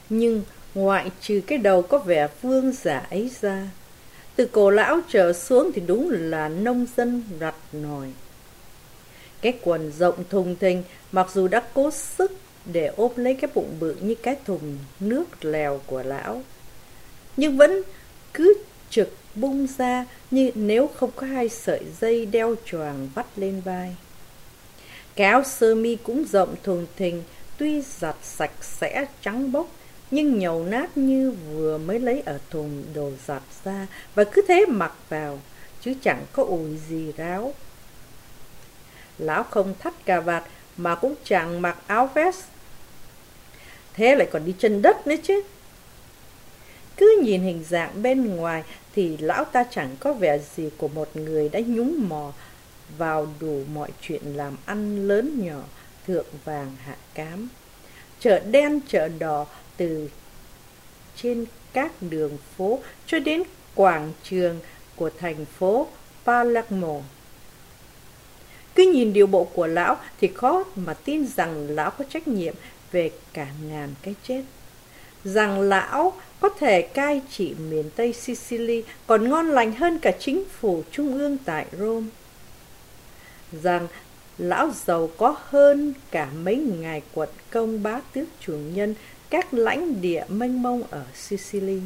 Nhưng ngoại trừ cái đầu có vẻ vương giả ấy ra, từ cổ lão trở xuống thì đúng là nông dân rặt nòi. Cái quần rộng thùng thình, mặc dù đã cố sức để ôm lấy cái bụng bự như cái thùng nước lèo của lão, nhưng vẫn cứ trực bung ra như nếu không có hai sợi dây đeo choàng vắt lên vai. Cái áo sơ mi cũng rộng thùng thình, tuy giặt sạch sẽ trắng bóc, nhưng nhầu nát như vừa mới lấy ở thùng đồ giặt ra, và cứ thế mặc vào, chứ chẳng có ủi gì ráo. Lão không thắt cà vạt, mà cũng chẳng mặc áo vest. Thế lại còn đi chân đất nữa chứ. Cứ nhìn hình dạng bên ngoài thì lão ta chẳng có vẻ gì của một người đã nhúng mò vào đủ mọi chuyện làm ăn lớn nhỏ, thượng vàng hạ cám. Chợ đen chợ đỏ, từ trên các đường phố cho đến quảng trường của thành phố Palermo. Cứ nhìn điều bộ của lão thì khó mà tin rằng lão có trách nhiệm về cả ngàn cái chết. Rằng lão có thể cai trị miền Tây Sicily còn ngon lành hơn cả chính phủ trung ương tại Rome. Rằng lão giàu có hơn cả mấy ngài quận công bá tước chủ nhân các lãnh địa mênh mông ở Sicily.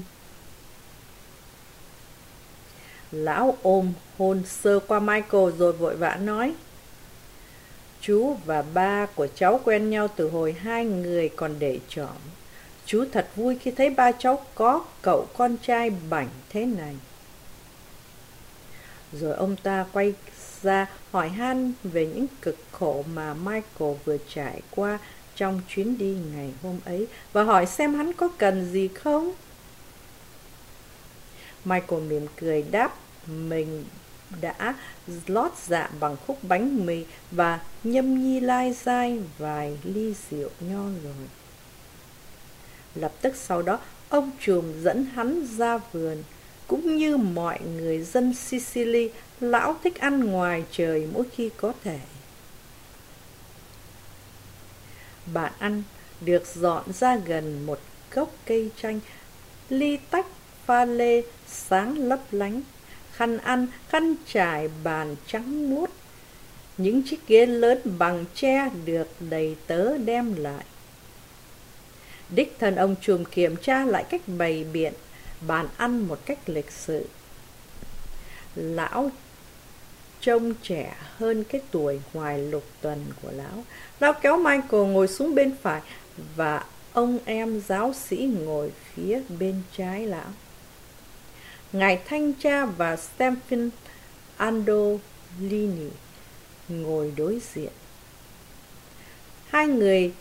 Lão ôm hôn sơ qua Michael rồi vội vã nói: Chú và ba của cháu quen nhau từ hồi hai người còn để trỏm. Chú thật vui khi thấy ba cháu có cậu con trai bảnh thế này. Rồi ông ta quay ra hỏi han về những cực khổ mà Michael vừa trải qua trong chuyến đi ngày hôm ấy, và hỏi xem hắn có cần gì không. Michael mỉm cười đáp mình đã lót dạ bằng khúc bánh mì và nhâm nhi lai dai vài ly rượu nho rồi. Lập tức sau đó, ông trùm dẫn hắn ra vườn. Cũng như mọi người dân Sicily, lão thích ăn ngoài trời mỗi khi có thể. Bàn ăn được dọn ra gần một gốc cây chanh, ly tách pha lê sáng lấp lánh, khăn ăn, khăn trải bàn trắng muốt. Những chiếc ghế lớn bằng tre được đầy tớ đem lại. Đích thân ông trùm kiểm tra lại cách bày biện bàn ăn một cách lịch sự. Lão trông trẻ hơn cái tuổi ngoài lục tuần của lão. Lão kéo Michael ngồi xuống bên phải và ông em giáo sĩ ngồi phía bên trái lão. Ngài thanh tra và Stephen Andolini ngồi đối diện. Hai người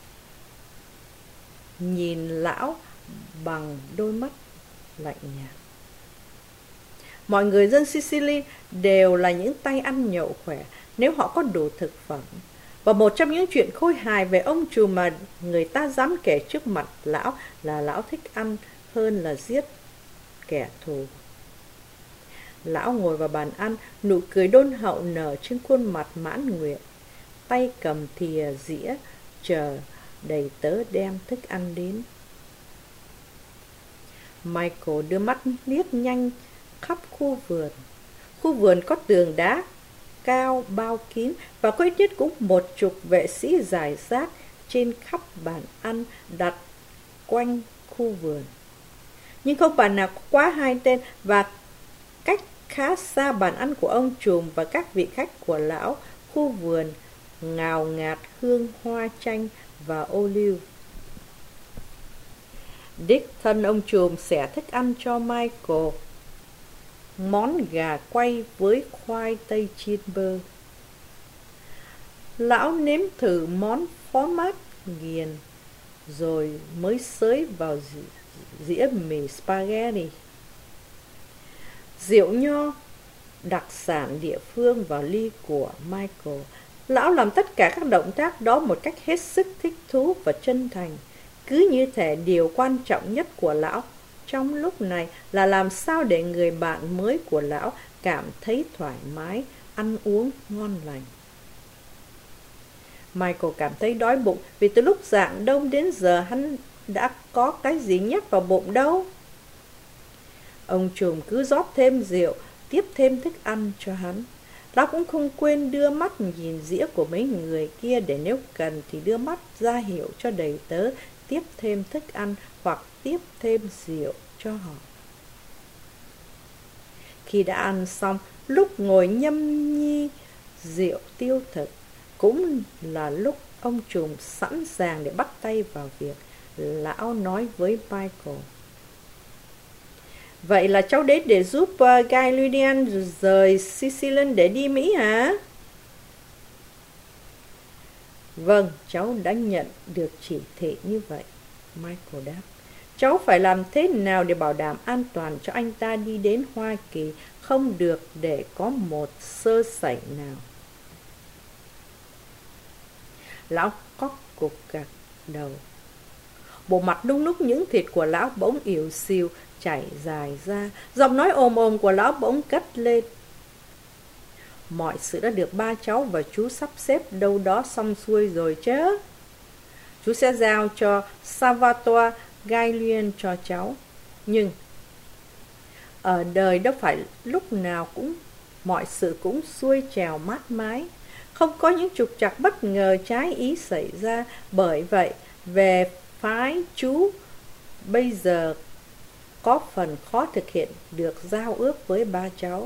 nhìn lão bằng đôi mắt lạnh nhạt. Mọi người dân Sicily đều là những tay ăn nhậu khỏe nếu họ có đủ thực phẩm. Và một trong những chuyện khôi hài về ông trùm mà người ta dám kể trước mặt lão là lão thích ăn hơn là giết kẻ thù. Lão ngồi vào bàn ăn, nụ cười đôn hậu nở trên khuôn mặt mãn nguyện, tay cầm thìa dĩa, chờ đầy tớ đem thức ăn đến. Michael đưa mắt liếc nhanh khắp khu vườn. Khu vườn có tường đá cao bao kín và có ít nhất cũng 10 vệ sĩ rải rác trên khắp bàn ăn đặt quanh khu vườn. Nhưng không bàn nào có quá 2 tên, và cách khá xa bàn ăn của ông trùm và các vị khách của lão, khu vườn ngào ngạt hương hoa chanh và ô liu. Đích thân ông trùm xẻ thức ăn cho Michael món gà quay với khoai tây chiên bơ. Lão nếm thử món phó mát nghiền rồi mới xới vào dĩa mì spaghetti. Rượu nho đặc sản địa phương vào ly của Michael. Lão làm tất cả các động tác đó một cách hết sức thích thú và chân thành. Cứ như thể điều quan trọng nhất của lão trong lúc này là làm sao để người bạn mới của lão cảm thấy thoải mái, ăn uống ngon lành. Michael cảm thấy đói bụng vì từ lúc rạng đông đến giờ hắn đã có cái gì nhét vào bụng đâu. Ông trùm cứ rót thêm rượu, tiếp thêm thức ăn cho hắn. Lão cũng không quên đưa mắt nhìn dĩa của mấy người kia để nếu cần thì đưa mắt ra hiệu cho đầy tớ tiếp thêm thức ăn hoặc tiếp thêm rượu cho họ. Khi đã ăn xong, lúc ngồi nhâm nhi rượu tiêu thực, cũng là lúc ông trùm sẵn sàng để bắt tay vào việc. Lão nói với Michael: "Vậy là cháu đến để giúp Guy Ludian rời Sicilian để đi Mỹ hả?" "Vâng, cháu đã nhận được chỉ thị như vậy," Michael đáp. "Cháu phải làm thế nào để bảo đảm an toàn cho anh ta đi đến Hoa Kỳ, không được để có một sơ sẩy nào." Lão cóc cục gật đầu. Bộ mặt nung núc những thịt của lão bỗng ỉu xìu chảy dài ra, giọng nói ồm ồm của lão bỗng cất lên: "Mọi sự đã được ba cháu và chú sắp xếp đâu đó xong xuôi rồi chứ. Chú sẽ giao cho Salvatore Gaiglian cho cháu. Nhưng ở đời đâu phải lúc nào cũng mọi sự cũng xuôi trèo mát mái. Không có những trục trặc bất ngờ trái ý xảy ra. Bởi vậy, về phái chú bây giờ có phần khó thực hiện được giao ước với ba cháu."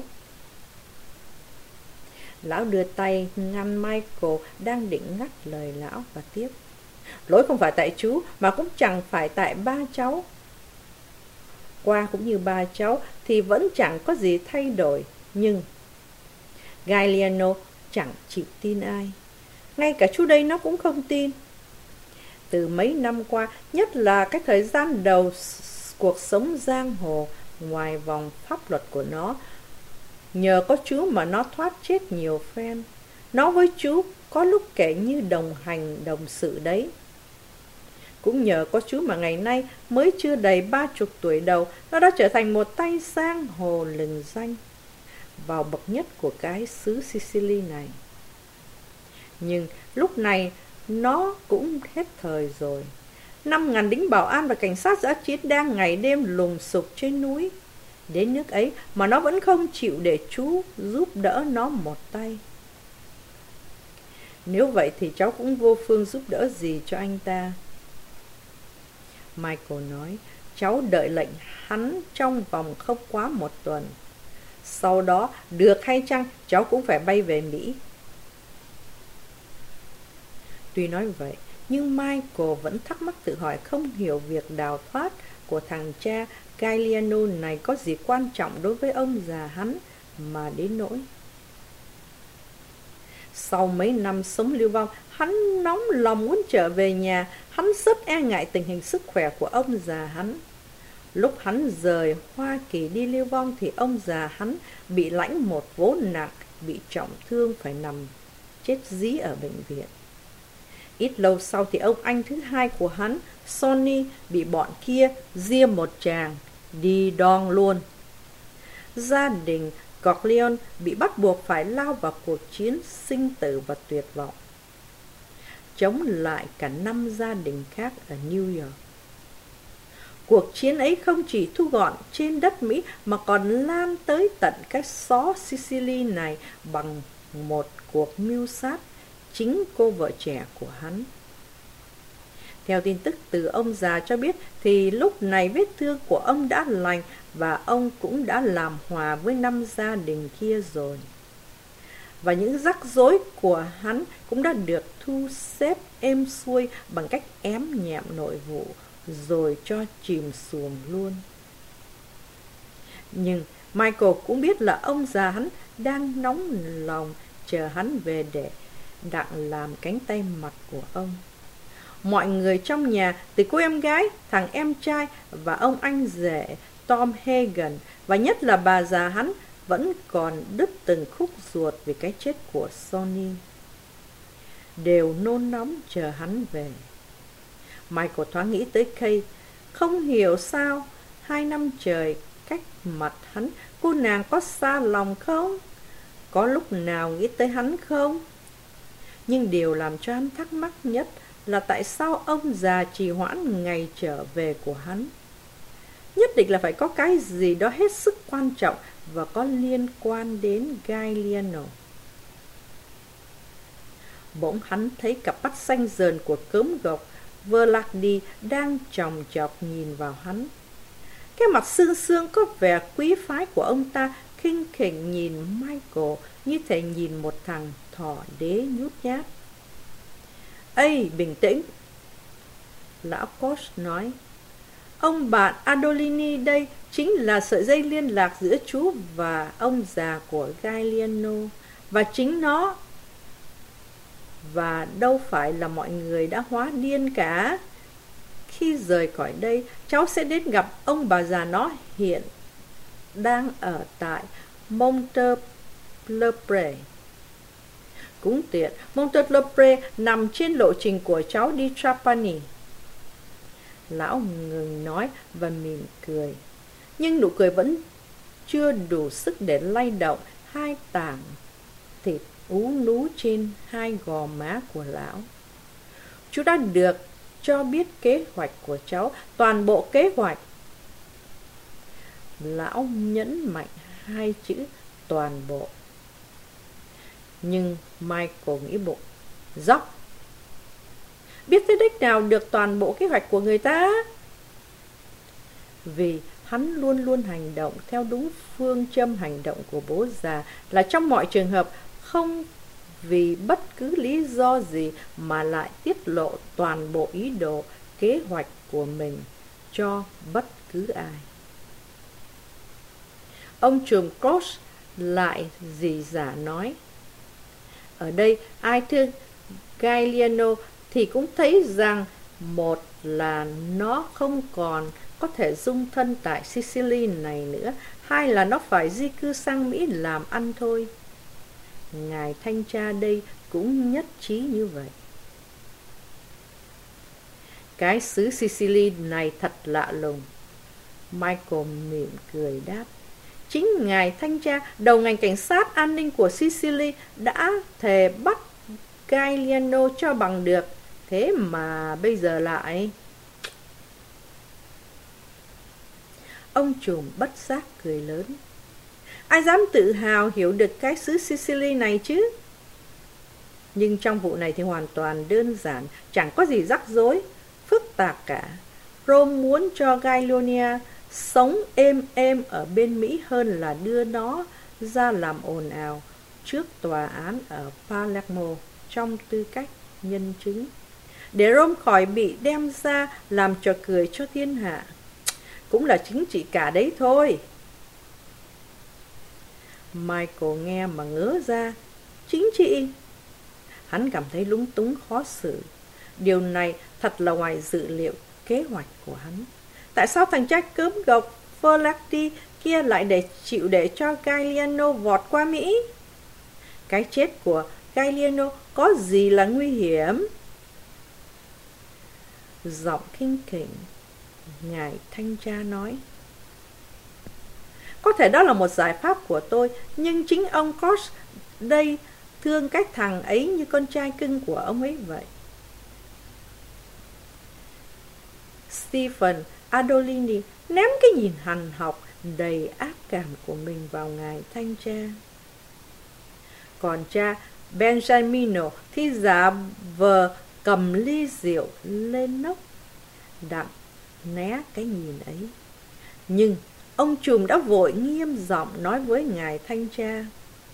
Lão đưa tay ngăn Michael đang định ngắt lời lão và tiếp: "Lỗi không phải tại chú, mà cũng chẳng phải tại ba cháu. Qua cũng như ba cháu thì vẫn chẳng có gì thay đổi. Nhưng Gagliano chẳng chịu tin ai. Ngay cả chú đây nó cũng không tin. Từ mấy năm qua, nhất là cái thời gian đầu cuộc sống giang hồ ngoài vòng pháp luật của nó, nhờ có chú mà nó thoát chết nhiều phen. Nó với chú có lúc kể như đồng hành đồng sự đấy. Cũng nhờ có chú mà ngày nay mới chưa đầy 30 tuổi đầu, nó đã trở thành một tay giang hồ lừng danh, vào bậc nhất của cái xứ Sicily này. Nhưng lúc này nó cũng hết thời rồi. 5.000 lính bảo an và cảnh sát dã chiến đang ngày đêm lùng sục trên núi. Đến nước ấy mà nó vẫn không chịu để chú giúp đỡ nó một tay. Nếu vậy thì cháu cũng vô phương giúp đỡ gì cho anh ta." Michael nói: "Cháu đợi lệnh hắn trong vòng không quá 1 tuần. Sau đó, được hay chăng, cháu cũng phải bay về Mỹ." Tuy nói vậy, nhưng Michael vẫn thắc mắc tự hỏi, không hiểu việc đào thoát của thằng cha Gagliano này có gì quan trọng đối với ông già hắn mà đến nỗi. Sau mấy năm sống lưu vong, hắn nóng lòng muốn trở về nhà. Hắn rất e ngại tình hình sức khỏe của ông già hắn. Lúc hắn rời Hoa Kỳ đi lưu vong thì ông già hắn bị lãnh một vố nặng, bị trọng thương phải nằm chết dí ở bệnh viện. Ít lâu sau thì ông anh thứ hai của hắn, Sonny, bị bọn kia diêm một tràng, đi đòn luôn. Gia đình Corleone bị bắt buộc phải lao vào cuộc chiến sinh tử và tuyệt vọng, chống lại cả 5 gia đình khác ở New York. Cuộc chiến ấy không chỉ thu gọn trên đất Mỹ mà còn lan tới tận cái xó Sicily này bằng một cuộc mưu sát chính cô vợ trẻ của hắn. Theo tin tức từ ông già cho biết thì lúc này vết thương của ông đã lành và ông cũng đã làm hòa với 5 gia đình kia rồi. Và những rắc rối của hắn cũng đã được thu xếp êm xuôi bằng cách ém nhẹm nội vụ rồi cho chìm xuồng luôn. Nhưng Michael cũng biết là ông già hắn đang nóng lòng chờ hắn về để đặng làm cánh tay mặt của ông. Mọi người trong nhà, từ cô em gái, thằng em trai và ông anh rể Tom Hagen, và nhất là bà già hắn, vẫn còn đứt từng khúc ruột vì cái chết của Sonny, đều nôn nóng chờ hắn về. Michael thoáng nghĩ tới Kay. Không hiểu sao 2 năm trời cách mặt hắn, cô nàng có xa lòng không? Có lúc nào nghĩ tới hắn không? Nhưng điều làm cho hắn thắc mắc nhất là tại sao ông già trì hoãn ngày trở về của hắn. Nhất định là phải có cái gì đó hết sức quan trọng và có liên quan đến Galliano. Bỗng hắn thấy cặp mắt xanh dờn của cớm gộc Verlagdi đang chòng chọc nhìn vào hắn. Cái mặt xương xương có vẻ quý phái của ông ta khinh khỉnh nhìn Michael như thể nhìn một thằng thỏ đế nhút nhát. "Ây, bình tĩnh!" Lão Koch nói. "Ông bạn Adolini đây chính là sợi dây liên lạc giữa chú và ông già của Galliano. Và chính nó. Và đâu phải là mọi người đã hóa điên cả. Khi rời khỏi đây, cháu sẽ đến gặp ông bà già nó hiện đang ở tại Montelepre. Cũng tiện, Montelepre nằm trên lộ trình của cháu đi Trapani." Lão ngừng nói và mỉm cười. Nhưng nụ cười vẫn chưa đủ sức để lay động hai tảng thịt ú nú trên hai gò má của lão. "Chú đã được cho biết kế hoạch của cháu, toàn bộ kế hoạch." Lão nhấn mạnh hai chữ toàn bộ. Nhưng Michael nghĩ bụng, dóc, biết thế đích nào được toàn bộ kế hoạch của người ta? Vì hắn luôn luôn hành động theo đúng phương châm hành động của bố già, là trong mọi trường hợp không vì bất cứ lý do gì mà lại tiết lộ toàn bộ ý đồ, kế hoạch của mình cho bất cứ ai. Ông trùm Koch lại rỉ rả nói. Ở đây ai thương Galliano thì cũng thấy rằng, một là nó không còn có thể dung thân tại Sicily này nữa, hai là nó phải di cư sang Mỹ làm ăn thôi. Ngài thanh tra đây cũng nhất trí như vậy. Cái xứ Sicily này thật lạ lùng. Michael mỉm cười đáp. Chính ngài thanh tra, đầu ngành cảnh sát an ninh của Sicily, đã thề bắt Galliano cho bằng được. Thế mà bây giờ lại... Ông trùm bất giác cười lớn. Ai dám tự hào hiểu được cái xứ Sicily này chứ? Nhưng trong vụ này thì hoàn toàn đơn giản, chẳng có gì rắc rối, phức tạp cả. Rome muốn cho Galliano sống êm êm ở bên Mỹ hơn là đưa nó ra làm ồn ào trước tòa án ở Palermo trong tư cách nhân chứng, để Rome khỏi bị đem ra làm trò cười cho thiên hạ. Cũng là chính trị cả đấy thôi. Michael nghe mà ngớ ra. Chính trị? Hắn cảm thấy lúng túng khó xử. Điều này thật là ngoài dự liệu kế hoạch của hắn. Tại sao thằng trai cớm gộc Verlagdi kia lại chịu để cho Galliano vọt qua Mỹ? Cái chết của Galliano có gì là nguy hiểm? Giọng khinh khỉnh, ngài thanh tra nói. Có thể đó là một giải pháp của tôi, nhưng chính ông Koch đây thương cái thằng ấy như con trai cưng của ông ấy vậy. Stephen Adolini ném cái nhìn hằn học đầy ác cảm của mình vào ngài thanh tra. Còn cha Benjamino thì giả vờ cầm ly rượu lên nốc, đặng né cái nhìn ấy. Nhưng ông trùm đã vội nghiêm giọng nói với ngài thanh tra.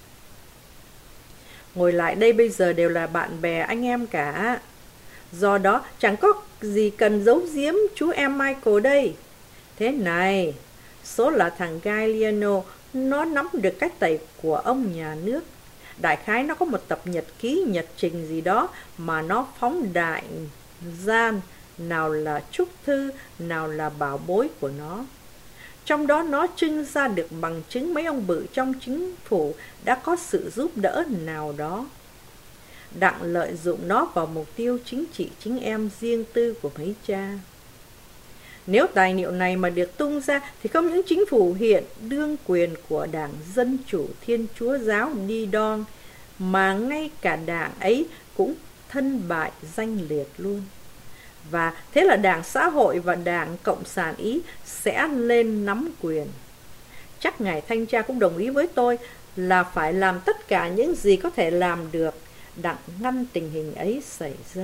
Ngồi lại đây bây giờ đều là bạn bè anh em cả. Do đó chẳng có gì cần giấu giếm chú em Michael đây. Thế này, số là thằng Galliano, nó nắm được cách tẩy của ông nhà nước. Đại khái nó có một tập nhật ký nhật trình gì đó mà nó phóng đại gian, nào là chúc thư, nào là bảo bối của nó. Trong đó nó trưng ra được bằng chứng mấy ông bự trong chính phủ đã có sự giúp đỡ nào đó, đặng lợi dụng nó vào mục tiêu chính trị chính em riêng tư của mấy cha. Nếu tài liệu này mà được tung ra thì không những chính phủ hiện đương quyền của Đảng Dân Chủ Thiên Chúa Giáo đi đon, mà ngay cả đảng ấy cũng thân bại danh liệt luôn. Và thế là Đảng Xã hội và Đảng Cộng sản Ý sẽ lên nắm quyền. Chắc ngài thanh tra cũng đồng ý với tôi là phải làm tất cả những gì có thể làm được đặng ngăn tình hình ấy xảy ra.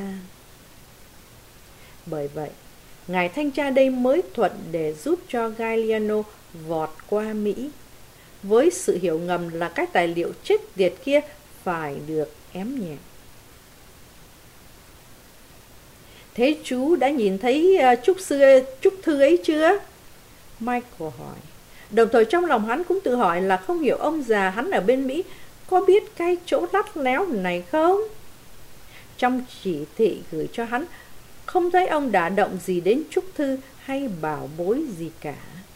Bởi vậy, ngài thanh tra đây mới thuận để giúp cho Galliano vọt qua Mỹ, với sự hiểu ngầm là cái tài liệu chết tiệt kia phải được ém nhẹm. Thế chú đã nhìn thấy chúc thư ấy chưa? Michael hỏi. Đồng thời trong lòng hắn cũng tự hỏi là không hiểu ông già hắn ở bên Mỹ có biết cái chỗ lắt léo này không? Trong chỉ thị gửi cho hắn, không thấy ông đả động gì đến chúc thư hay bảo bối gì cả.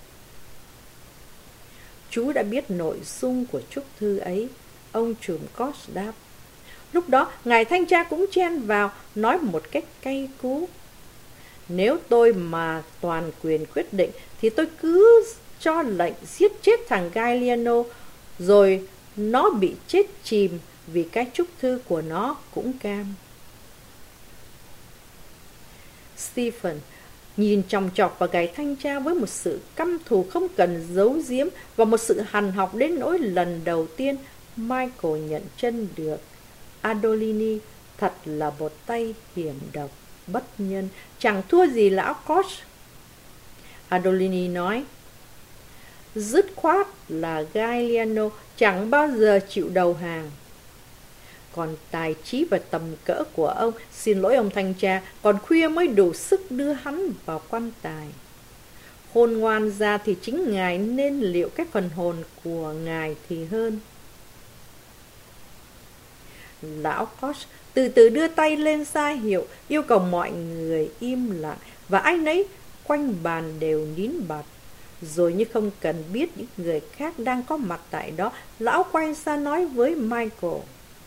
Chú đã biết nội dung của chúc thư ấy, ông trùm Koch đáp. Lúc đó, ngài thanh tra cũng chen vào, nói một cách cay cú. Nếu tôi mà toàn quyền quyết định, thì tôi cứ cho lệnh giết chết thằng Galliano, rồi nó bị chết chìm vì cái chúc thư của nó cũng cam. Stephen nhìn chòng chọc vào ngài thanh tra với một sự căm thù không cần giấu giếm và một sự hằn học đến nỗi lần đầu tiên Michael nhận chân được Adolini thật là một tay hiểm độc, bất nhân, chẳng thua gì lão Koch. Adolini nói, dứt khoát là Galliano chẳng bao giờ chịu đầu hàng. Còn tài trí và tầm cỡ của ông, xin lỗi ông thanh tra, còn khuya mới đủ sức đưa hắn vào quan tài. Khôn ngoan ra thì chính ngài nên liệu cái phần hồn của ngài thì hơn. Lão Koch từ từ đưa tay lên ra hiệu, yêu cầu mọi người im lặng, và ai nấy quanh bàn đều nín bặt. Rồi như không cần biết những người khác đang có mặt tại đó, lão quay ra nói với Michael.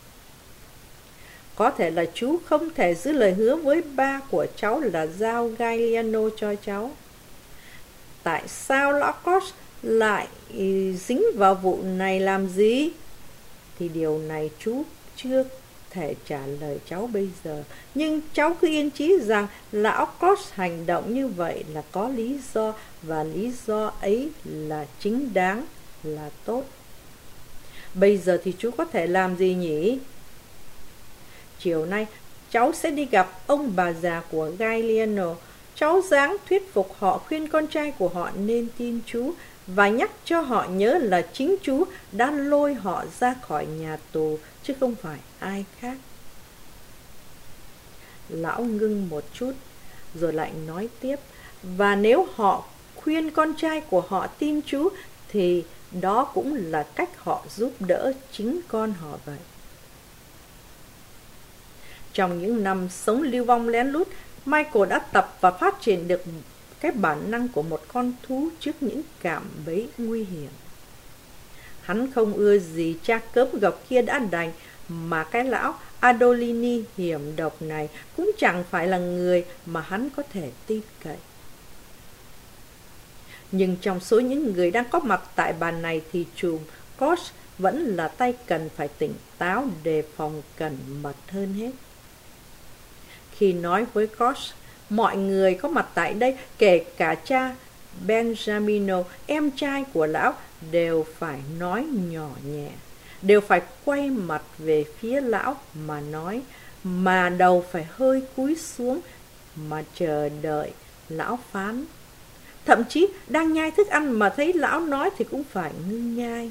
Có thể là chú không thể giữ lời hứa với ba của cháu là giao Galliano cho cháu. Tại sao lão Koch lại dính vào vụ này làm gì? Thì điều này chú chưa thể trả lời cháu bây giờ. Nhưng cháu cứ yên chí rằng lão Koch hành động như vậy là có lý do, và lý do ấy là chính đáng, là tốt. Bây giờ thì chú có thể làm gì nhỉ? Chiều nay cháu sẽ đi gặp ông bà già của Galliano. Cháu ráng thuyết phục họ khuyên con trai của họ nên tin chú, và nhắc cho họ nhớ là chính chú đã lôi họ ra khỏi nhà tù, chứ không phải ai khác. Lão ngưng một chút, rồi lại nói tiếp, và nếu họ khuyên con trai của họ tin chú, thì đó cũng là cách họ giúp đỡ chính con họ vậy. Trong những năm sống lưu vong lén lút, Michael đã tập và phát triển được cái bản năng của một con thú trước những cạm bẫy nguy hiểm. Hắn không ưa gì cha cớm gọc kia đã đành, mà cái lão Adolini hiểm độc này cũng chẳng phải là người mà hắn có thể tin cậy. Nhưng trong số những người đang có mặt tại bàn này thì trùm Koch vẫn là tay cần phải tỉnh táo, đề phòng cẩn mật hơn hết. Khi nói với Koch, mọi người có mặt tại đây, kể cả cha Benjamino, em trai của lão, đều phải nói nhỏ nhẹ, đều phải quay mặt về phía lão mà nói, mà đầu phải hơi cúi xuống mà chờ đợi lão phán. Thậm chí đang nhai thức ăn mà thấy lão nói thì cũng phải ngưng nhai.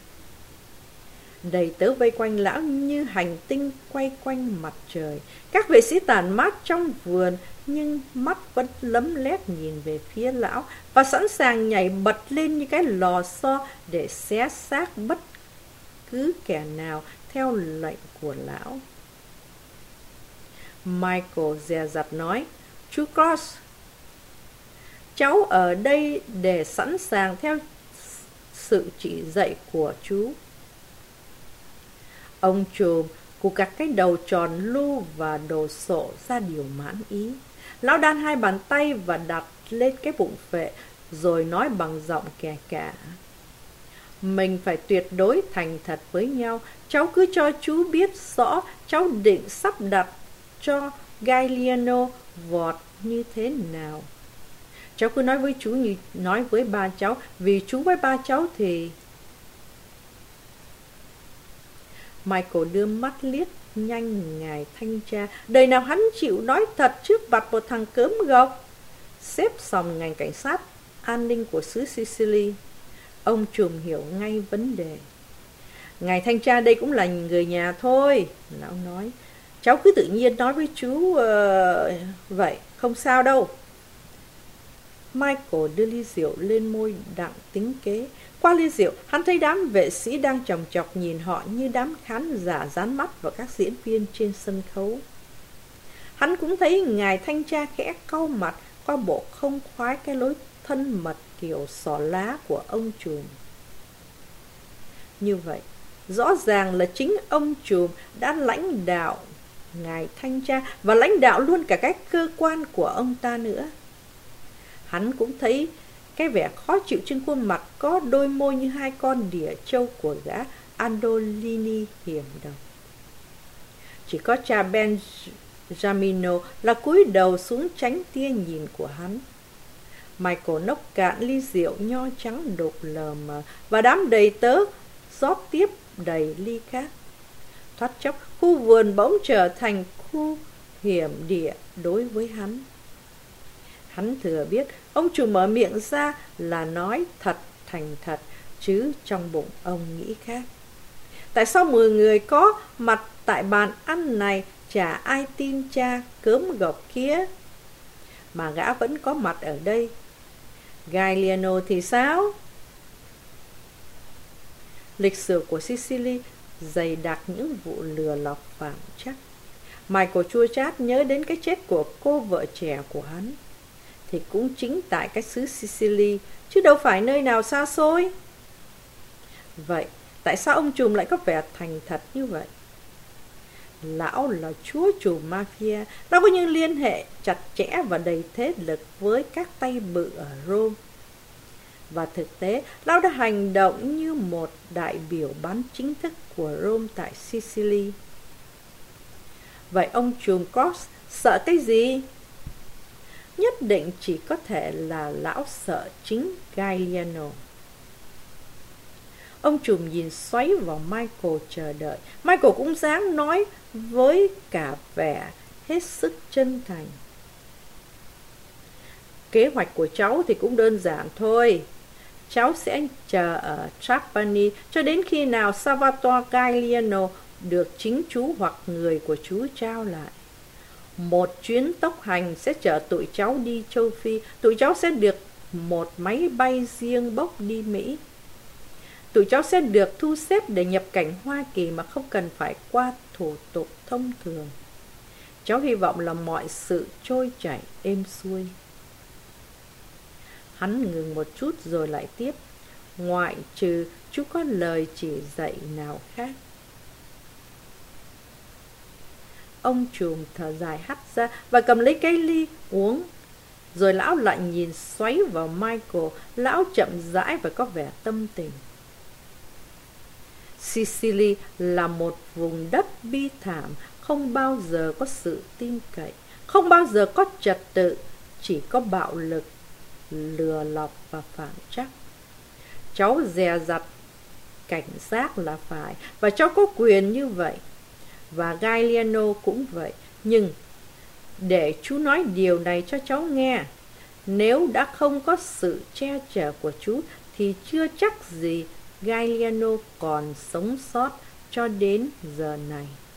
Đầy tớ vây quanh lão như hành tinh quay quanh mặt trời. Các vệ sĩ tản mát trong vườn, nhưng mắt vẫn lấm lét nhìn về phía lão, và sẵn sàng nhảy bật lên như cái lò xo để xé xác bất cứ kẻ nào theo lệnh của lão. Michael dè dặt nói, chú Cross, cháu ở đây để sẵn sàng theo sự chỉ dạy của chú. Ông trùm cụ cặc cái đầu tròn lu và đồ sộ ra điều mãn ý. Lão đan hai bàn tay và đặt lên cái bụng phệ, rồi nói bằng giọng kè cả. Mình phải tuyệt đối thành thật với nhau. Cháu cứ cho chú biết rõ cháu định sắp đặt cho Gagliano vọt như thế nào. Cháu cứ nói với chú như nói với ba cháu, vì chú với ba cháu thì... Michael đưa mắt liếc nhanh ngài thanh tra. Đời nào hắn chịu nói thật trước mặt một thằng cớm gộc. Xếp xong ngành cảnh sát an ninh của xứ Sicily. Ông trùm hiểu ngay vấn đề. Ngài thanh tra đây cũng là người nhà thôi, lão nói. Cháu cứ tự nhiên nói với chú vậy, không sao đâu. Michael đưa ly rượu lên môi đặng tính kế. Qua ly rượu, hắn thấy đám vệ sĩ đang chòng chọc nhìn họ như đám khán giả dán mắt vào các diễn viên trên sân khấu. Hắn cũng thấy ngài thanh tra khẽ cau mặt qua bộ không khoái cái lối thân mật kiểu xỏ lá của ông trùm. Như vậy, rõ ràng là chính ông trùm đã lãnh đạo ngài thanh tra và lãnh đạo luôn cả cái cơ quan của ông ta nữa. Hắn cũng thấy cái vẻ khó chịu trên khuôn mặt có đôi môi như hai con đỉa trâu của gã Andolini hiểm độc. Chỉ có cha Benjamino là cúi đầu xuống tránh tia nhìn của hắn. Michael nốc cạn ly rượu nho trắng đục lờ mờ và đám đầy tớ rót tiếp đầy ly khác. Thoát chốc, khu vườn bỗng trở thành khu hiểm địa đối với hắn. Hắn thừa biết ông chủ mở miệng ra là nói thật thành thật, chứ trong bụng ông nghĩ khác. Tại sao 10 người có mặt tại bàn ăn này chả ai tin cha cớm gộc kia, mà gã vẫn có mặt ở đây? Gagliano thì sao? Lịch sử của Sicily dày đặc những vụ lừa lọc phạm chắc. Michael chua chát nhớ đến cái chết của cô vợ trẻ của hắn. Thì cũng chính tại cái xứ Sicily, chứ đâu phải nơi nào xa xôi. Vậy, tại sao ông trùm lại có vẻ thành thật như vậy? Lão là chúa chủ mafia, lão có những liên hệ chặt chẽ và đầy thế lực với các tay bự ở Rome. Và thực tế, lão đã hành động như một đại biểu bán chính thức của Rome tại Sicily. Vậy ông trùm Cross sợ cái gì? Nhất định chỉ có thể là lão sợ chính Gagliano. Ông trùm nhìn xoáy vào Michael chờ đợi. Michael cũng dám nói với cả vẻ hết sức chân thành. Kế hoạch của cháu thì cũng đơn giản thôi. Cháu sẽ chờ ở Trapani cho đến khi nào Salvatore Gagliano được chính chú hoặc người của chú trao lại. Một chuyến tốc hành sẽ chở tụi cháu đi châu Phi. Tụi cháu sẽ được một máy bay riêng bốc đi Mỹ. Tụi cháu sẽ được thu xếp để nhập cảnh Hoa Kỳ mà không cần phải qua thủ tục thông thường. Cháu hy vọng là mọi sự trôi chảy êm xuôi. Hắn ngừng một chút rồi lại tiếp. Ngoại trừ chú có lời chỉ dạy nào khác. Ông trùm thở dài hắt ra và cầm lấy cái ly uống. Rồi lão lại nhìn xoáy vào Michael. Lão chậm rãi và có vẻ tâm tình. Sicily là một vùng đất bi thảm, không bao giờ có sự tin cậy, không bao giờ có trật tự, chỉ có bạo lực, lừa lọc và phản trắc. Cháu dè dặt cảnh giác là phải, và cháu có quyền như vậy. Và Gagliano cũng vậy. Nhưng để chú nói điều này cho cháu nghe, nếu đã không có sự che chở của chú thì chưa chắc gì Gagliano còn sống sót cho đến giờ này.